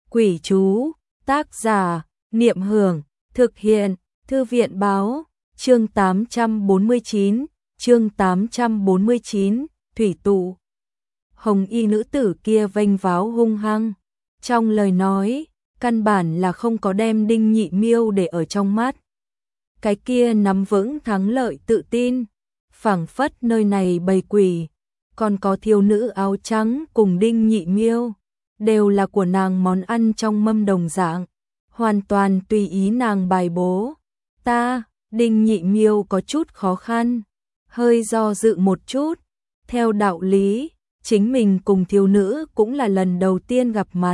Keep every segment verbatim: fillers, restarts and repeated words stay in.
Quỷ chú, tác giả, Niệm Hưởng, thực hiện, Thư viện báo, chương tám trăm bốn mươi chín, chương tám trăm bốn mươi chín, thủy tụ. Hồng y nữ tử kia vênh váo hung hăng, trong lời nói, căn bản là không có đem Đinh Nhị Miêu để ở trong mắt. Cái kia nắm vững thắng lợi tự tin, phảng phất nơi này bầy quỷ, còn có thiếu nữ áo trắng cùng Đinh Nhị Miêu, đều là của nàng món ăn trong mâm đồng dạng, hoàn toàn tùy ý nàng bài bố. Ta, Đinh Nhị Miêu có chút khó khăn, hơi do dự một chút, theo đạo lý, chính mình cùng thiếu nữ cũng là lần đầu tiên gặp mặt.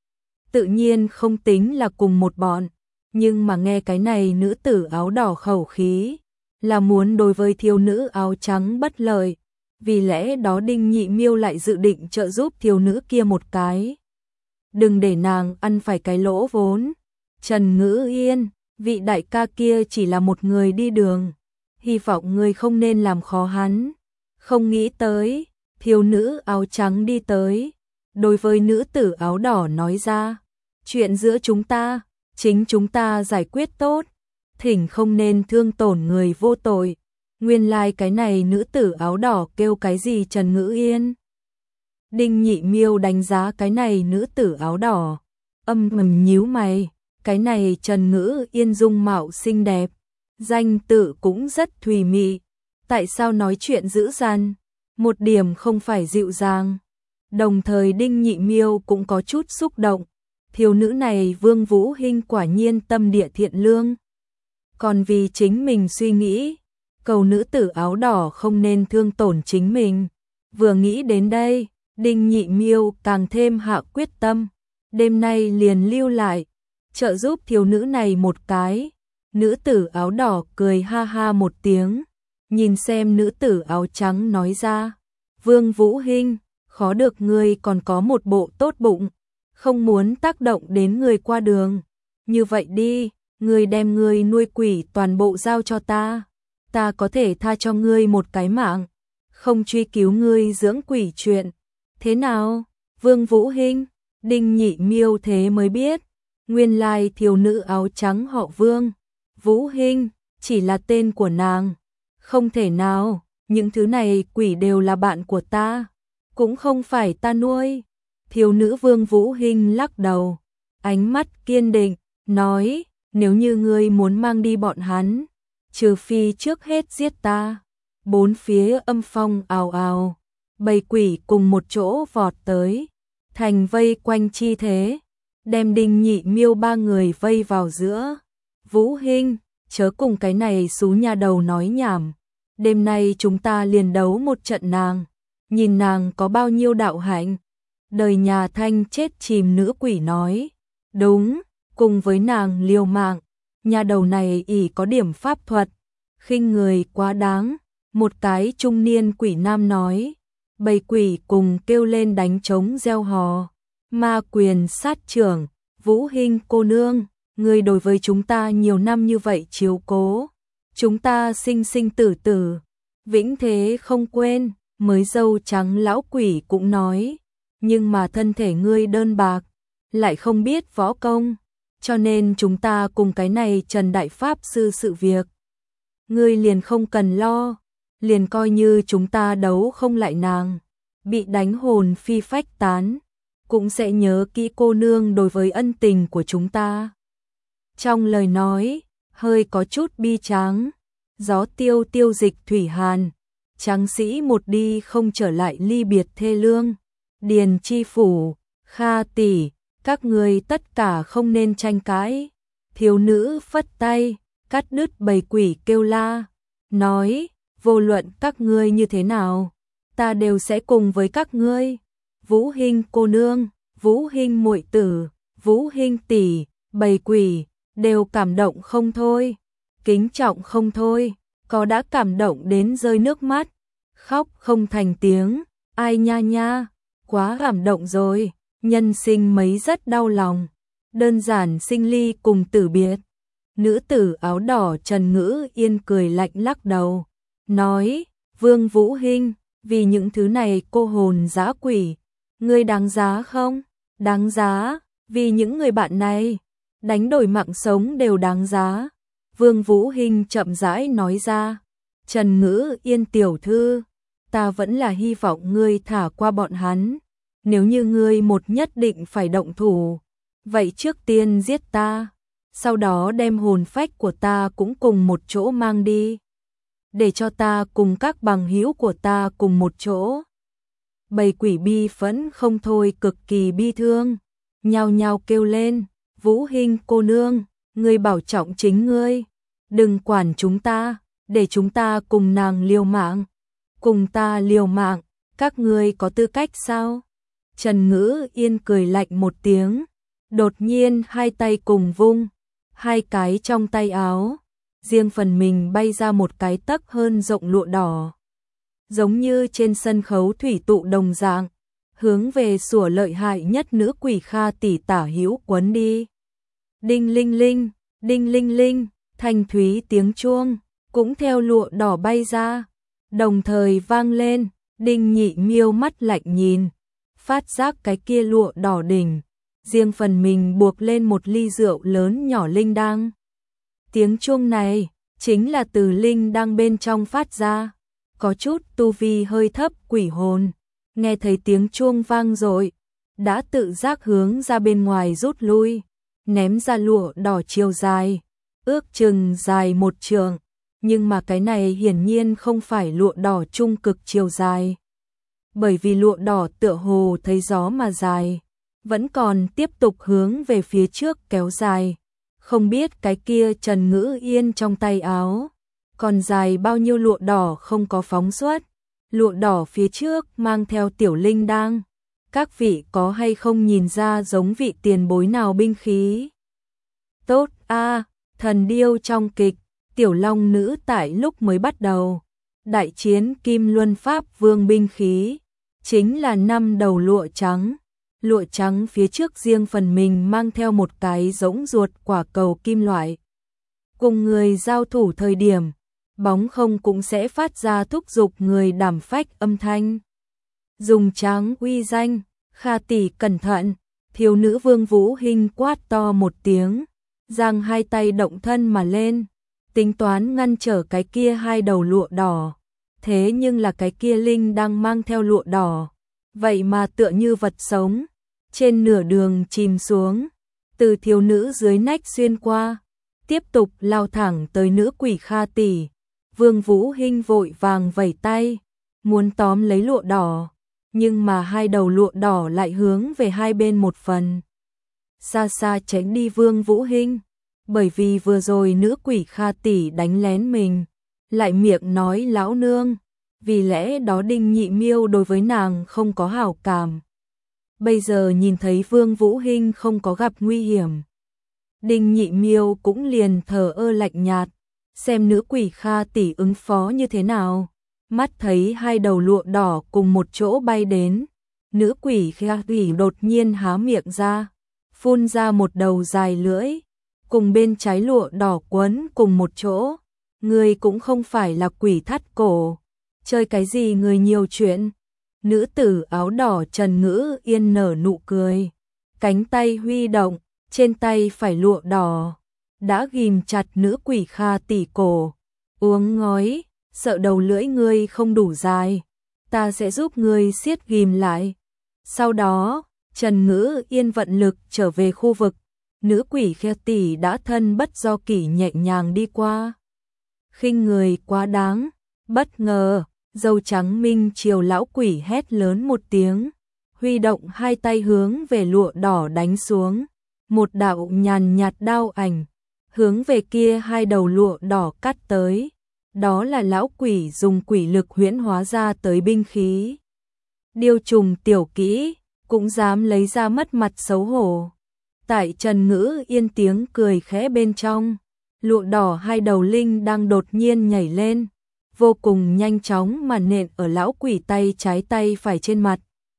Tự nhiên không tính là cùng một bọn, nhưng mà nghe cái này nữ tử áo đỏ khẩu khí, là muốn đối với thiếu nữ áo trắng bất lợi, vì lẽ đó Đinh Nhị Miêu lại dự định trợ giúp thiếu nữ kia một cái. Đừng để nàng ăn phải cái lỗ vốn. Trần Ngữ Yên, vị đại ca kia chỉ là một người đi đường, hy vọng người không nên làm khó hắn. Không nghĩ tới, thiếu nữ áo trắng đi tới, đối với nữ tử áo đỏ nói ra, chuyện giữa chúng ta, chính chúng ta giải quyết tốt, thỉnh không nên thương tổn người vô tội. Nguyên lai like cái này nữ tử áo đỏ kêu cái gì Trần Ngữ Yên? Đinh Nhị Miêu đánh giá cái này nữ tử áo đỏ, âm thầm nhíu mày, cái này Trần Ngữ Yên dung mạo xinh đẹp, danh tự cũng rất thùy mị, tại sao nói chuyện dữ dằn, một điểm không phải dịu dàng. Đồng thời Đinh Nhị Miêu cũng có chút xúc động, thiếu nữ này Vương Vũ Hinh quả nhiên tâm địa thiện lương. Còn vì chính mình suy nghĩ, cầu nữ tử áo đỏ không nên thương tổn chính mình. Vừa nghĩ đến đây, Đinh Nhị Miêu càng thêm hạ quyết tâm, đêm nay liền lưu lại, trợ giúp thiếu nữ này một cái. Nữ tử áo đỏ cười ha ha một tiếng, nhìn xem nữ tử áo trắng nói ra, Vương Vũ Hinh, khó được ngươi còn có một bộ tốt bụng, không muốn tác động đến người qua đường. Như vậy đi, ngươi đem ngươi nuôi quỷ toàn bộ giao cho ta, ta có thể tha cho ngươi một cái mạng, không truy cứu ngươi dưỡng quỷ chuyện. Thế nào, Vương Vũ Hinh? Đinh Nhị Miêu thế mới biết, nguyên lai thiếu nữ áo trắng họ Vương. Vũ Hinh chỉ là tên của nàng. Không thể nào, những thứ này quỷ đều là bạn của ta, cũng không phải ta nuôi. Thiếu nữ Vương Vũ Hinh lắc đầu, ánh mắt kiên định, nói, nếu như ngươi muốn mang đi bọn hắn, trừ phi trước hết giết ta. Bốn phía âm phong ào ào, bầy quỷ cùng một chỗ vọt tới, thành vây quanh chi thế, đem Đinh Nhị Miêu ba người vây vào giữa. Vũ Hinh, chớ cùng cái này xú nha đầu nói nhảm, đêm nay chúng ta liền đấu một trận nàng, nhìn nàng có bao nhiêu đạo hạnh. Đời nhà Thanh chết chìm nữ quỷ nói, đúng, cùng với nàng liều mạng, nha đầu này ỷ có điểm pháp thuật, khinh người quá đáng. Một cái trung niên quỷ nam nói, bầy quỷ cùng kêu lên đánh trống reo hò, ma quyền sát trưởng. Vũ Hinh cô nương, người đối với chúng ta nhiều năm như vậy chiếu cố, chúng ta sinh sinh tử tử, vĩnh thế không quên. Mới dâu trắng lão quỷ cũng nói, nhưng mà thân thể ngươi đơn bạc, lại không biết võ công, cho nên chúng ta cùng cái này Trần Đại Pháp Sư sự việc, ngươi liền không cần lo, liền coi như chúng ta đấu không lại nàng, bị đánh hồn phi phách tán, cũng sẽ nhớ kỹ cô nương đối với ân tình của chúng ta. Trong lời nói, hơi có chút bi tráng, gió tiêu tiêu dịch thủy hàn, tráng sĩ một đi không trở lại ly biệt thê lương. Điền Chi Phủ, Kha tỷ, các người tất cả không nên tranh cãi. Thiếu nữ phất tay, cắt đứt bầy quỷ kêu la, nói, vô luận các ngươi như thế nào, ta đều sẽ cùng với các ngươi. Vũ Hinh cô nương, Vũ Hinh muội tử, Vũ Hinh tỷ, bầy quỷ đều cảm động không thôi, kính trọng không thôi, có đã cảm động đến rơi nước mắt, khóc không thành tiếng. Ai nha nha, quá cảm động rồi, nhân sinh mấy rất đau lòng, đơn giản sinh ly cùng tử biệt. Nữ tử áo đỏ Trần Ngữ Yên cười lạnh lắc đầu, nói, Vương Vũ Hinh, vì những thứ này cô hồn dã quỷ, ngươi đáng giá không? Đáng giá, Vì những người bạn này, đánh đổi mạng sống đều đáng giá. Vương Vũ Hinh chậm rãi nói ra. Trần Ngữ Yên tiểu thư, ta vẫn là hy vọng ngươi thả qua bọn hắn. Nếu như ngươi một nhất định phải động thủ, vậy trước tiên giết ta, sau đó đem hồn phách của ta cũng cùng một chỗ mang đi, để cho ta cùng các bằng hữu của ta cùng một chỗ. Bầy quỷ bi phẫn không thôi, cực kỳ bi thương, nhao nhao kêu lên, Vũ Hinh cô nương, ngươi bảo trọng chính ngươi, đừng quản chúng ta, để chúng ta cùng nàng liều mạng. Cùng ta liều mạng, các ngươi có tư cách sao? Trần Ngữ Yên cười lạnh một tiếng, đột nhiên hai tay cùng vung, hai cái trong tay áo, riêng phần mình bay ra một cái tấc hơn rộng lụa đỏ. Giống như trên sân khấu thủy tụ đồng dạng, hướng về sủa lợi hại nhất nữ quỷ Kha tỷ tả hữu quấn đi. Đinh linh linh, đinh linh linh, thanh thúy tiếng chuông, cũng theo lụa đỏ bay ra, đồng thời vang lên. Đinh Nhị Miêu mắt lạnh nhìn, phát giác cái kia lụa đỏ đỉnh, riêng phần mình buộc lên một ly rượu lớn nhỏ linh đăng. Tiếng chuông này chính là từ linh đăng bên trong phát ra, có chút tu vi hơi thấp quỷ hồn, nghe thấy tiếng chuông vang rồi, đã tự giác hướng ra bên ngoài rút lui, ném ra lụa đỏ chiều dài, ước chừng dài một trượng, nhưng mà cái này hiển nhiên không phải lụa đỏ trung cực chiều dài. Bởi vì lụa đỏ tựa hồ thấy gió mà dài, vẫn còn tiếp tục hướng về phía trước kéo dài. Không biết cái kia Trần Ngữ Yên trong tay áo, còn dài bao nhiêu lụa đỏ không có phóng xuất. Lụa đỏ phía trước mang theo tiểu linh đang. Các vị có hay không nhìn ra giống vị tiền bối nào binh khí? Tốt a, thần điêu trong kịch, tiểu long nữ tại lúc mới bắt đầu. Đại chiến Kim Luân Pháp Vương binh khí, chính là năm đầu lụa trắng. Lụa trắng phía trước riêng phần mình mang theo một cái giống ruột quả cầu kim loại. Cùng người giao thủ thời điểm, bóng không cũng sẽ phát ra thúc giục người đảm phách âm thanh. Dùng trắng uy danh, Kha tỷ cẩn thận, thiếu nữ Vương Vũ Hinh quát to một tiếng, giang hai tay động thân mà lên, tính toán ngăn trở cái kia hai đầu lụa đỏ. Thế nhưng là cái kia linh đang mang theo lụa đỏ, vậy mà tựa như vật sống, trên nửa đường chìm xuống, từ thiếu nữ dưới nách xuyên qua, tiếp tục lao thẳng tới nữ quỷ Kha tỷ. Vương Vũ Hinh vội vàng vẩy tay, muốn tóm lấy lụa đỏ, nhưng mà hai đầu lụa đỏ lại hướng về hai bên một phần. Xa xa tránh đi Vương Vũ Hinh, bởi vì vừa rồi nữ quỷ Kha tỷ đánh lén mình, lại miệng nói lão nương, vì lẽ đó Đinh Nhị Miêu đối với nàng không có hảo cảm. Bây giờ nhìn thấy Vương Vũ Hinh không có gặp nguy hiểm, Đinh Nhị Miêu cũng liền thờ ơ lạnh nhạt, xem nữ quỷ Kha tỷ ứng phó như thế nào. Mắt thấy hai đầu lụa đỏ cùng một chỗ bay đến, nữ quỷ Kha tỷ đột nhiên há miệng ra, phun ra một đầu dài lưỡi, cùng bên trái lụa đỏ quấn cùng một chỗ. Người cũng không phải là quỷ thắt cổ, chơi cái gì người nhiều chuyện. Nữ tử áo đỏ Trần Ngữ Yên nở nụ cười, cánh tay huy động, trên tay phải lụa đỏ đã ghim chặt nữ quỷ Kha tỷ cổ. Uống ngói, sợ đầu lưỡi ngươi không đủ dài, ta sẽ giúp ngươi siết ghim lại. Sau đó, Trần Ngữ Yên vận lực trở về khu vực, nữ quỷ Kha tỷ đã thân bất do kỷ nhẹ nhàng đi qua. Khinh người quá đáng, bất ngờ, dâu trắng minh triều lão quỷ hét lớn một tiếng, huy động hai tay hướng về lụa đỏ đánh xuống, một đạo nhàn nhạt đao ảnh, hướng về kia hai đầu lụa đỏ cắt tới. Đó là lão quỷ dùng quỷ lực huyễn hóa ra tới binh khí. Điêu trùng tiểu kỹ, cũng dám lấy ra mất mặt xấu hổ. Tại Trần Ngữ Yên tiếng cười khẽ bên trong, lụa đỏ hai đầu linh đang đột nhiên nhảy lên, vô cùng nhanh chóng mà nện ở lão quỷ tay trái tay phải trên mặt.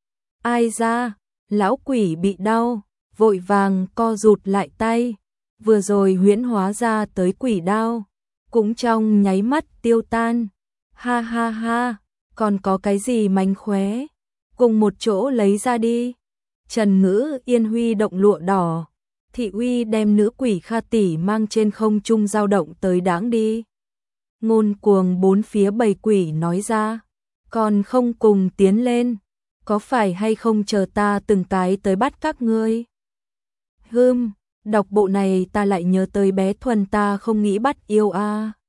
Ai ra, lão quỷ bị đau, vội vàng co rụt lại tay, vừa rồi huyễn hóa ra tới quỷ đao, cũng trong nháy mắt tiêu tan. Ha ha ha, còn có cái gì mánh khóe, cùng một chỗ lấy ra đi. Trần Ngữ Yên huy động lụa đỏ, thị uy đem nữ quỷ Kha tỷ mang trên không trung dao động tới đáng đi. Ngôn cuồng bốn phía bầy quỷ nói ra, còn không cùng tiến lên, có phải hay không chờ ta từng cái tới bắt các ngươi? Hừm, đọc bộ này ta lại nhớ tới bé Thuần ta không nghĩ bắt yêu a. À.